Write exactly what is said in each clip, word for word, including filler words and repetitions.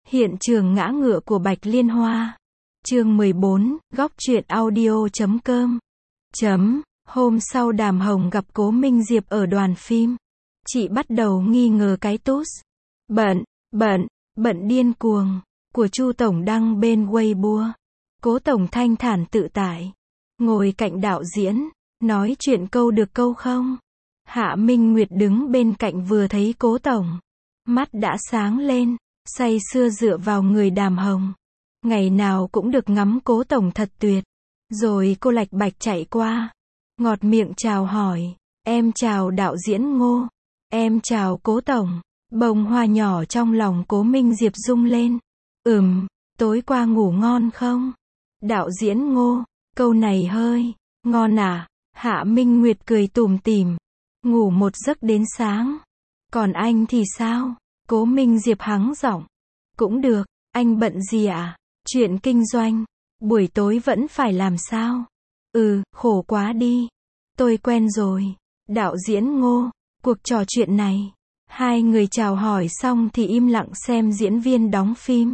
Hiện trường ngã ngựa của Bạch Liên Hoa. Chương mười bốn, góc truyện audio chấm com. Chấm. Hôm sau Đàm Hồng gặp Cố Minh Diệp ở đoàn phim. Chị bắt đầu nghi ngờ cái tút. Bận, bận, bận điên cuồng. Của Chu Tổng đăng bên Weibo. Cố Tổng thanh thản tự tại. Ngồi cạnh đạo diễn. Nói chuyện câu được câu không. Hạ Minh Nguyệt đứng bên cạnh vừa thấy Cố Tổng. Mắt đã sáng lên. Say sưa dựa vào người Đàm Hồng. Ngày nào cũng được ngắm Cố Tổng thật tuyệt. Rồi cô lạch bạch chạy qua. Ngọt miệng chào hỏi. Em chào đạo diễn Ngô. Em chào Cố Tổng. Bông hoa nhỏ trong lòng Cố Minh Diệp rung lên. Ừm, tối qua ngủ ngon không? Đạo diễn Ngô, câu này hơi ngon à? Hạ Minh Nguyệt cười tủm tỉm. Ngủ một giấc đến sáng. Còn anh thì sao? Cố Minh Diệp hắng giọng. Cũng được, anh bận gì ạ? À? Chuyện kinh doanh. Buổi tối vẫn phải làm sao? Ừ, khổ quá đi. Tôi quen rồi. Đạo diễn Ngô, cuộc trò chuyện này. Hai người chào hỏi xong thì im lặng xem diễn viên đóng phim.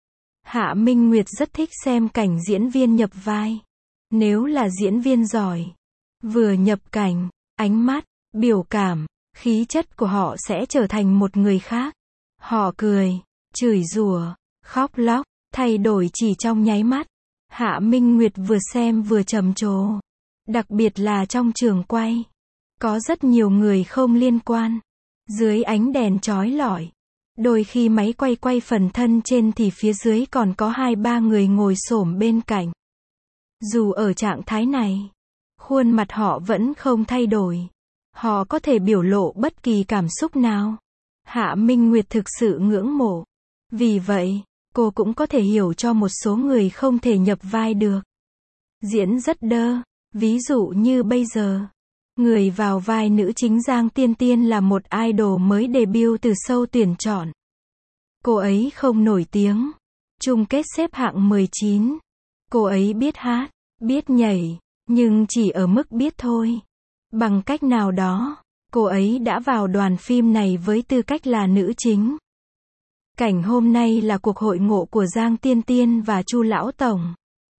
Hạ Minh Nguyệt rất thích xem cảnh diễn viên nhập vai. Nếu là diễn viên giỏi, vừa nhập cảnh, ánh mắt, biểu cảm, khí chất của họ sẽ trở thành một người khác. Họ cười, chửi rủa, khóc lóc, thay đổi chỉ trong nháy mắt. Hạ Minh Nguyệt vừa xem vừa trầm trồ. Đặc biệt là trong trường quay. Có rất nhiều người không liên quan. Dưới ánh đèn chói lọi. Đôi khi máy quay quay phần thân trên thì phía dưới còn có hai ba người ngồi xổm bên cạnh. Dù ở trạng thái này, khuôn mặt họ vẫn không thay đổi. Họ có thể biểu lộ bất kỳ cảm xúc nào. Hạ Minh Nguyệt thực sự ngưỡng mộ. Vì vậy, cô cũng có thể hiểu cho một số người không thể nhập vai được. Diễn rất đơ. Ví dụ như bây giờ, người vào vai nữ chính Giang Tiên Tiên là một idol mới debut từ show tuyển chọn. Cô ấy không nổi tiếng. Chung kết xếp hạng mười chín. Cô ấy biết hát, biết nhảy, nhưng chỉ ở mức biết thôi. Bằng cách nào đó, cô ấy đã vào đoàn phim này với tư cách là nữ chính. Cảnh hôm nay là cuộc hội ngộ của Giang Tiên Tiên và Chu Lão Tổng.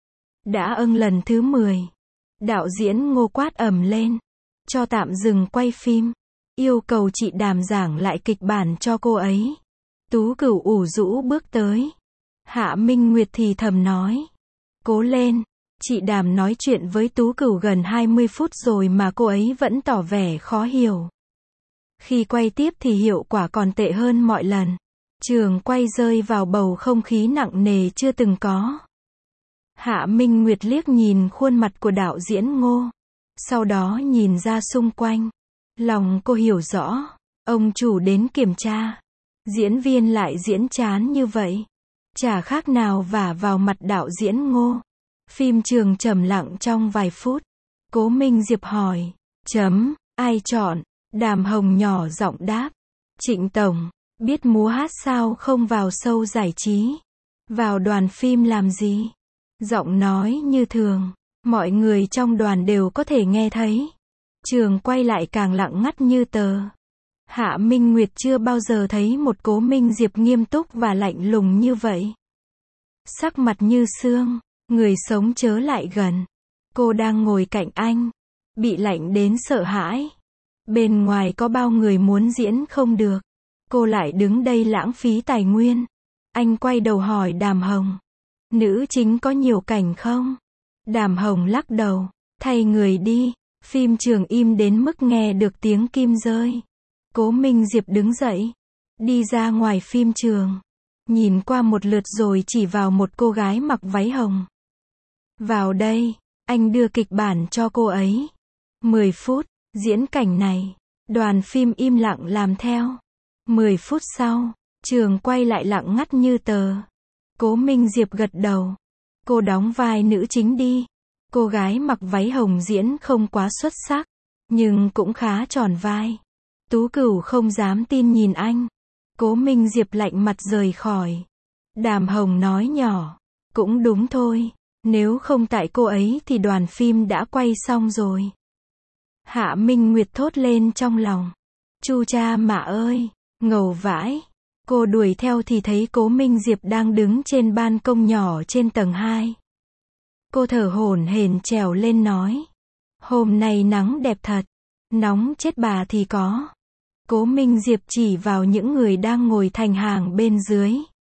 Đã âng lần thứ mười. Đạo diễn Ngô quát ầm lên. Cho tạm dừng quay phim. Yêu cầu chị Đàm giảng lại kịch bản cho cô ấy. Tú Cửu ủ rũ bước tới. Hạ Minh Nguyệt thì thầm nói. Cố lên. Chị Đàm nói chuyện với Tú Cửu gần hai mươi phút rồi mà cô ấy vẫn tỏ vẻ khó hiểu. Khi quay tiếp thì hiệu quả còn tệ hơn mọi lần. Trường quay rơi vào bầu không khí nặng nề chưa từng có. Hạ Minh Nguyệt liếc nhìn khuôn mặt của đạo diễn Ngô. Sau đó nhìn ra xung quanh. Lòng cô hiểu rõ. Ông chủ đến kiểm tra. Diễn viên lại diễn chán như vậy. Chả khác nào vả vào mặt đạo diễn Ngô. Phim trường trầm lặng trong vài phút. Cố Minh Diệp hỏi. Chấm, ai chọn? Đàm Hồng nhỏ giọng đáp. Trịnh Tổng, biết múa hát sao không vào show giải trí? Vào đoàn phim làm gì? Giọng nói như thường. Mọi người trong đoàn đều có thể nghe thấy. Trường quay lại càng lặng ngắt như tờ. Hạ Minh Nguyệt chưa bao giờ thấy một Cố Minh Diệp nghiêm túc và lạnh lùng như vậy. Sắc mặt như xương. Người sống chớ lại gần. Cô đang ngồi cạnh anh. Bị lạnh đến sợ hãi. Bên ngoài có bao người muốn diễn không được. Cô lại đứng đây lãng phí tài nguyên. Anh quay đầu hỏi Đàm Hồng. Nữ chính có nhiều cảnh không? Đàm Hồng lắc đầu. Thay người đi. Phim trường im đến mức nghe được tiếng kim rơi. Cố Minh Diệp đứng dậy. Đi ra ngoài phim trường. Nhìn qua một lượt rồi chỉ vào một cô gái mặc váy hồng. Vào đây. Anh đưa kịch bản cho cô ấy. mười phút. Diễn cảnh này. Đoàn phim im lặng làm theo. mười phút sau. Trường quay lại lặng ngắt như tờ. Cố Minh Diệp gật đầu. Cô đóng vai nữ chính đi. Cô gái mặc váy hồng diễn không quá xuất sắc. Nhưng cũng khá tròn vai. Tú Cửu không dám tin nhìn anh. Cố Minh Diệp lạnh mặt rời khỏi. Đàm Hồng nói nhỏ. Cũng đúng thôi. Nếu không tại cô ấy thì đoàn phim đã quay xong rồi. Hạ Minh Nguyệt thốt lên trong lòng. Chu cha mạ ơi. Ngầu vãi. Cô đuổi theo thì thấy Cố Minh Diệp đang đứng trên ban công nhỏ trên tầng hai. Cô thở hổn hển trèo lên nói. Hôm nay nắng đẹp thật. Nóng chết bà thì có. Cố Minh Diệp chỉ vào những người đang ngồi thành hàng bên dưới.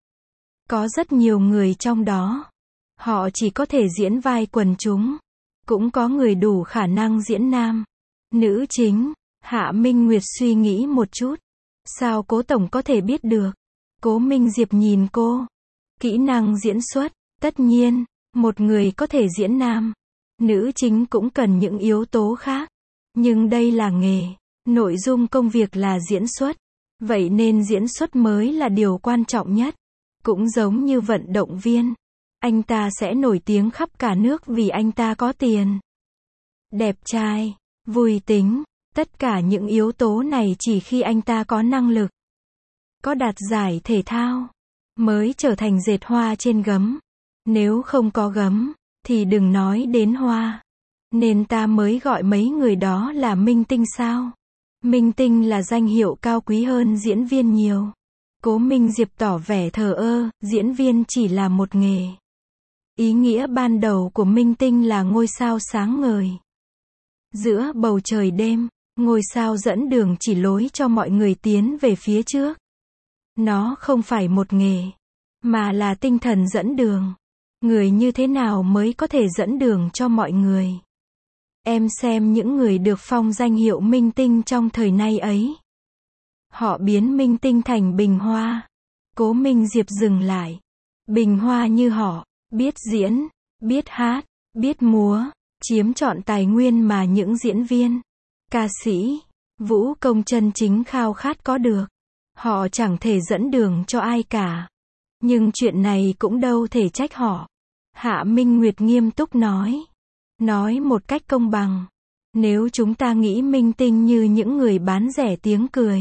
Có rất nhiều người trong đó. Họ chỉ có thể diễn vai quần chúng. Cũng có người đủ khả năng diễn nam, nữ chính. Hạ Minh Nguyệt suy nghĩ một chút. Sao Cố Tổng có thể biết được? Cố Minh Diệp nhìn cô. Kỹ năng diễn xuất. Tất nhiên, một người có thể diễn nam, nữ chính cũng cần những yếu tố khác. Nhưng đây là nghề. Nội dung công việc là diễn xuất. Vậy nên diễn xuất mới là điều quan trọng nhất. Cũng giống như vận động viên. Anh ta sẽ nổi tiếng khắp cả nước vì anh ta có tiền. Đẹp trai, vui tính. Tất cả những yếu tố này chỉ khi anh ta có năng lực, có đạt giải thể thao, mới trở thành dệt hoa trên gấm. Nếu không có gấm, thì đừng nói đến hoa. Nên ta mới gọi mấy người đó là minh tinh sao. Minh tinh là danh hiệu cao quý hơn diễn viên nhiều. Cố Minh Diệp tỏ vẻ thờ ơ, diễn viên chỉ là một nghề. Ý nghĩa ban đầu của minh tinh là ngôi sao sáng ngời. Giữa bầu trời đêm, ngôi sao dẫn đường chỉ lối cho mọi người tiến về phía trước. Nó không phải một nghề, mà là tinh thần dẫn đường. Người như thế nào mới có thể dẫn đường cho mọi người? Em xem những người được phong danh hiệu minh tinh trong thời nay ấy. Họ biến minh tinh thành bình hoa. Cố Minh Diệp dừng lại. Bình hoa như họ, biết diễn, biết hát, biết múa, chiếm trọn tài nguyên mà những diễn viên, ca sĩ, vũ công chân chính khao khát có được. Họ chẳng thể dẫn đường cho ai cả. Nhưng chuyện này cũng đâu thể trách họ. Hạ Minh Nguyệt nghiêm túc nói. Nói một cách công bằng. Nếu chúng ta nghĩ minh tinh như những người bán rẻ tiếng cười.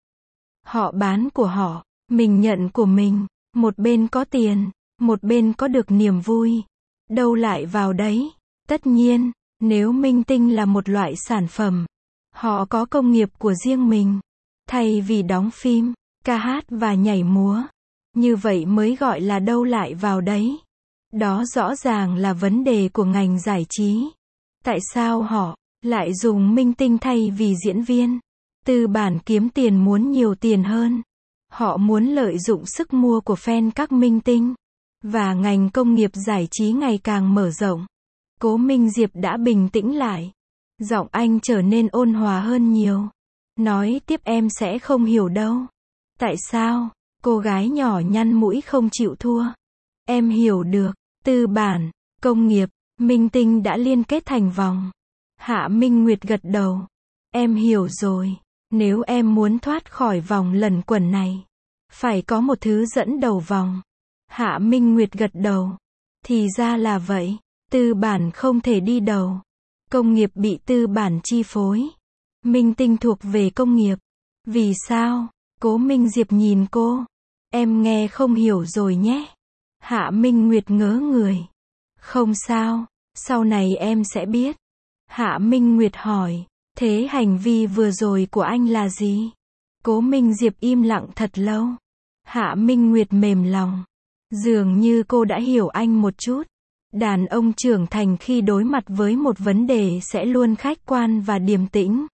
Họ bán của họ, mình nhận của mình. Một bên có tiền, một bên có được niềm vui. Đâu lại vào đấy. Tất nhiên, nếu minh tinh là một loại sản phẩm, họ có công nghiệp của riêng mình. Thay vì đóng phim, ca hát và nhảy múa. Như vậy mới gọi là đâu lại vào đấy. Đó rõ ràng là vấn đề của ngành giải trí. Tại sao họ lại dùng minh tinh thay vì diễn viên? Tư bản kiếm tiền muốn nhiều tiền hơn. Họ muốn lợi dụng sức mua của fan các minh tinh. Và ngành công nghiệp giải trí ngày càng mở rộng. Cố Minh Diệp đã bình tĩnh lại. Giọng anh trở nên ôn hòa hơn nhiều. Nói tiếp em sẽ không hiểu đâu. Tại sao? Cô gái nhỏ nhăn mũi không chịu thua. Em hiểu được. Tư bản, công nghiệp, minh tinh đã liên kết thành vòng. Hạ Minh Nguyệt gật đầu. Em hiểu rồi. Nếu em muốn thoát khỏi vòng luẩn quẩn này, phải có một thứ dẫn đầu vòng. Hạ Minh Nguyệt gật đầu. Thì ra là vậy. Tư bản không thể đi đầu. Công nghiệp bị tư bản chi phối. Minh tinh thuộc về công nghiệp. Vì sao? Cố Minh Diệp nhìn cô. Em nghe không hiểu rồi nhé. Hạ Minh Nguyệt ngớ người. Không sao, sau này em sẽ biết. Hạ Minh Nguyệt hỏi. Thế hành vi vừa rồi của anh là gì? Cố Minh Diệp im lặng thật lâu. Hạ Minh Nguyệt mềm lòng. Dường như cô đã hiểu anh một chút. Đàn ông trưởng thành khi đối mặt với một vấn đề sẽ luôn khách quan và điềm tĩnh.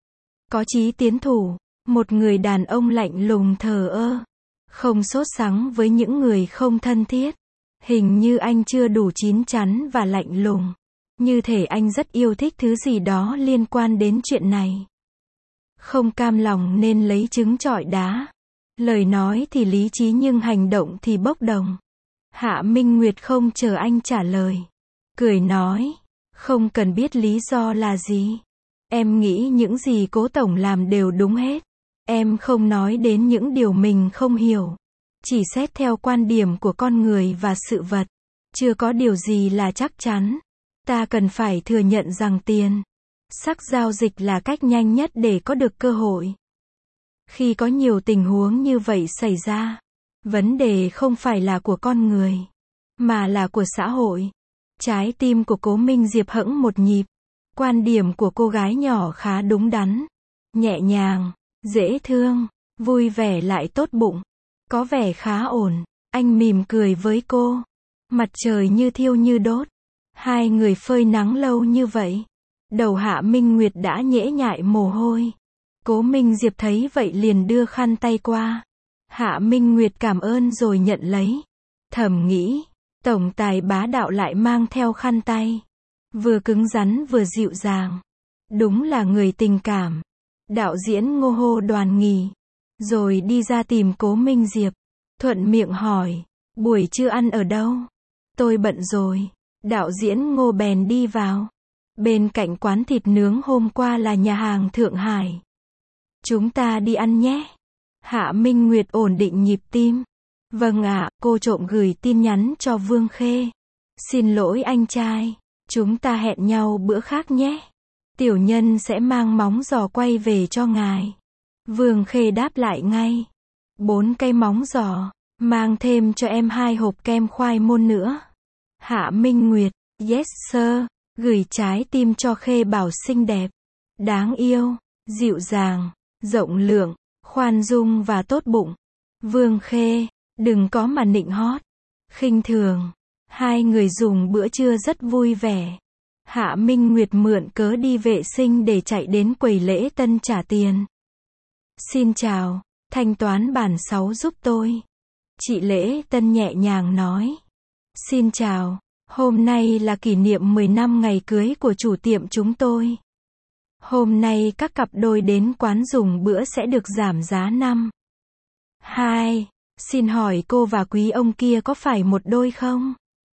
Có chí tiến thủ. Một người đàn ông lạnh lùng thờ ơ. Không sốt sắng với những người không thân thiết. Hình như anh chưa đủ chín chắn và lạnh lùng. Như thể anh rất yêu thích thứ gì đó liên quan đến chuyện này. Không cam lòng nên lấy trứng trọi đá. Lời nói thì lý trí nhưng hành động thì bốc đồng. Hạ Minh Nguyệt không chờ anh trả lời. Cười nói. Không cần biết lý do là gì. Em nghĩ những gì Cố Tổng làm đều đúng hết. Em không nói đến những điều mình không hiểu. Chỉ xét theo quan điểm của con người và sự vật. Chưa có điều gì là chắc chắn. Ta cần phải thừa nhận rằng tiền, sắc giao dịch là cách nhanh nhất để có được cơ hội. Khi có nhiều tình huống như vậy xảy ra, vấn đề không phải là của con người, mà là của xã hội. Trái tim của Cố Minh Diệp hững một nhịp. Quan điểm của cô gái nhỏ khá đúng đắn. Nhẹ nhàng, dễ thương, vui vẻ lại tốt bụng. Có vẻ khá ổn. Anh mỉm cười với cô. Mặt trời như thiêu như đốt. Hai người phơi nắng lâu như vậy. Đầu Hạ Minh Nguyệt đã nhễ nhại mồ hôi. Cố Minh Diệp thấy vậy liền đưa khăn tay qua. Hạ Minh Nguyệt cảm ơn rồi nhận lấy. Thầm nghĩ, tổng tài bá đạo lại mang theo khăn tay. Vừa cứng rắn vừa dịu dàng. Đúng là người tình cảm. Đạo diễn Ngô hô Đoàn nghỉ. Rồi đi ra tìm Cố Minh Diệp. Thuận miệng hỏi, buổi trưa ăn ở đâu? Tôi bận rồi. Đạo diễn Ngô bèn đi vào. Bên cạnh quán thịt nướng hôm qua là nhà hàng Thượng Hải. Chúng ta đi ăn nhé. Hạ Minh Nguyệt ổn định nhịp tim. Vâng ạ, cô trộm gửi tin nhắn cho Vương Khê. Xin lỗi anh trai. Chúng ta hẹn nhau bữa khác nhé. Tiểu nhân sẽ mang móng giò quay về cho ngài. Vương Khê đáp lại ngay. Bốn cây móng giò. Mang thêm cho em hai hộp kem khoai môn nữa. Hạ Minh Nguyệt. Yes sir. Gửi trái tim cho Khê bảo xinh đẹp. Đáng yêu. Dịu dàng. Rộng lượng. Khoan dung và tốt bụng. Vương Khê. Đừng có mà nịnh hót. Khinh thường. Hai người dùng bữa trưa rất vui vẻ. Hạ Minh Nguyệt mượn cớ đi vệ sinh để chạy đến quầy lễ tân trả tiền. Xin chào, thanh toán bản sáu giúp tôi. Chị lễ tân nhẹ nhàng nói. Xin chào, hôm nay là kỷ niệm mười năm ngày cưới của chủ tiệm chúng tôi. Hôm nay các cặp đôi đến quán dùng bữa sẽ được giảm giá năm. Hai, xin hỏi cô và quý ông kia có phải một đôi không?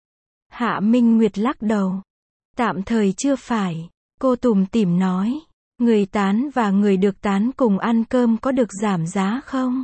Hạ Minh Nguyệt lắc đầu. Tạm thời chưa phải. Cô tủm tỉm nói. Người tán và người được tán cùng ăn cơm có được giảm giá không?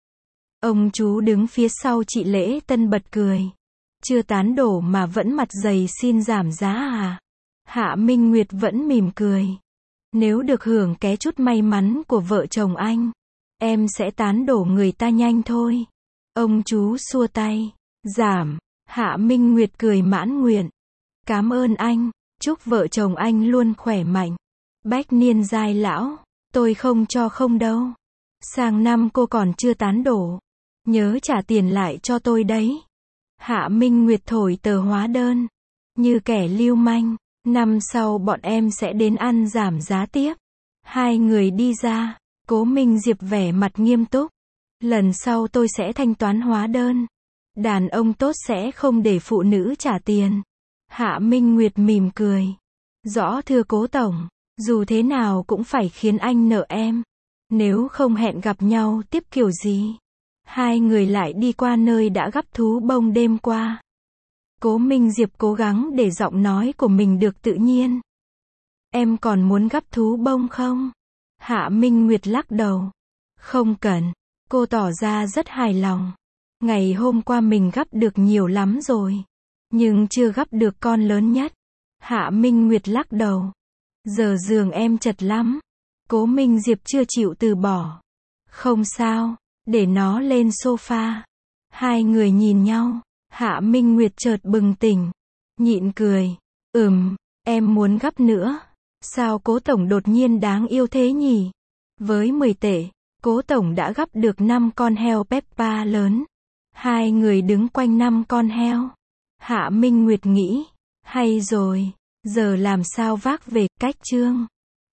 Ông chú đứng phía sau chị lễ tân bật cười. Chưa tán đổ mà vẫn mặt dày xin giảm giá à? Hạ Minh Nguyệt vẫn mỉm cười. Nếu được hưởng ké chút may mắn của vợ chồng anh, em sẽ tán đổ người ta nhanh thôi. Ông chú xua tay. Giảm. Hạ Minh Nguyệt cười mãn nguyện. Cảm ơn anh. Chúc vợ chồng anh luôn khỏe mạnh. Bách niên giai lão. Tôi không cho không đâu. Sang năm cô còn chưa tán đổ. Nhớ trả tiền lại cho tôi đấy. Hạ Minh Nguyệt thổi tờ hóa đơn. Như kẻ lưu manh. Năm sau bọn em sẽ đến ăn giảm giá tiếp. Hai người đi ra. Cố Minh Diệp vẻ mặt nghiêm túc. Lần sau tôi sẽ thanh toán hóa đơn. Đàn ông tốt sẽ không để phụ nữ trả tiền. Hạ Minh Nguyệt mỉm cười. Rõ thưa cố tổng. Dù thế nào cũng phải khiến anh nợ em. Nếu không hẹn gặp nhau tiếp kiểu gì. Hai người lại đi qua nơi đã gắp thú bông đêm qua. Cố Minh Diệp cố gắng để giọng nói của mình được tự nhiên. Em còn muốn gắp thú bông không? Hạ Minh Nguyệt lắc đầu. Không cần. Cô tỏ ra rất hài lòng. Ngày hôm qua mình gắp được nhiều lắm rồi. Nhưng chưa gắp được con lớn nhất. Hạ Minh Nguyệt lắc đầu. Giờ giường em chật lắm. Cố Minh Diệp chưa chịu từ bỏ. Không sao. Để nó lên sofa. Hai người nhìn nhau. Hạ Minh Nguyệt chợt bừng tỉnh. Nhịn cười. Ừm, em muốn gắp nữa. Sao cố tổng đột nhiên đáng yêu thế nhỉ? Với mười tệ, cố tổng đã gắp được năm con heo Peppa lớn. Hai người đứng quanh năm con heo. Hạ Minh Nguyệt nghĩ. Hay rồi. Giờ làm sao vác về, cách trương.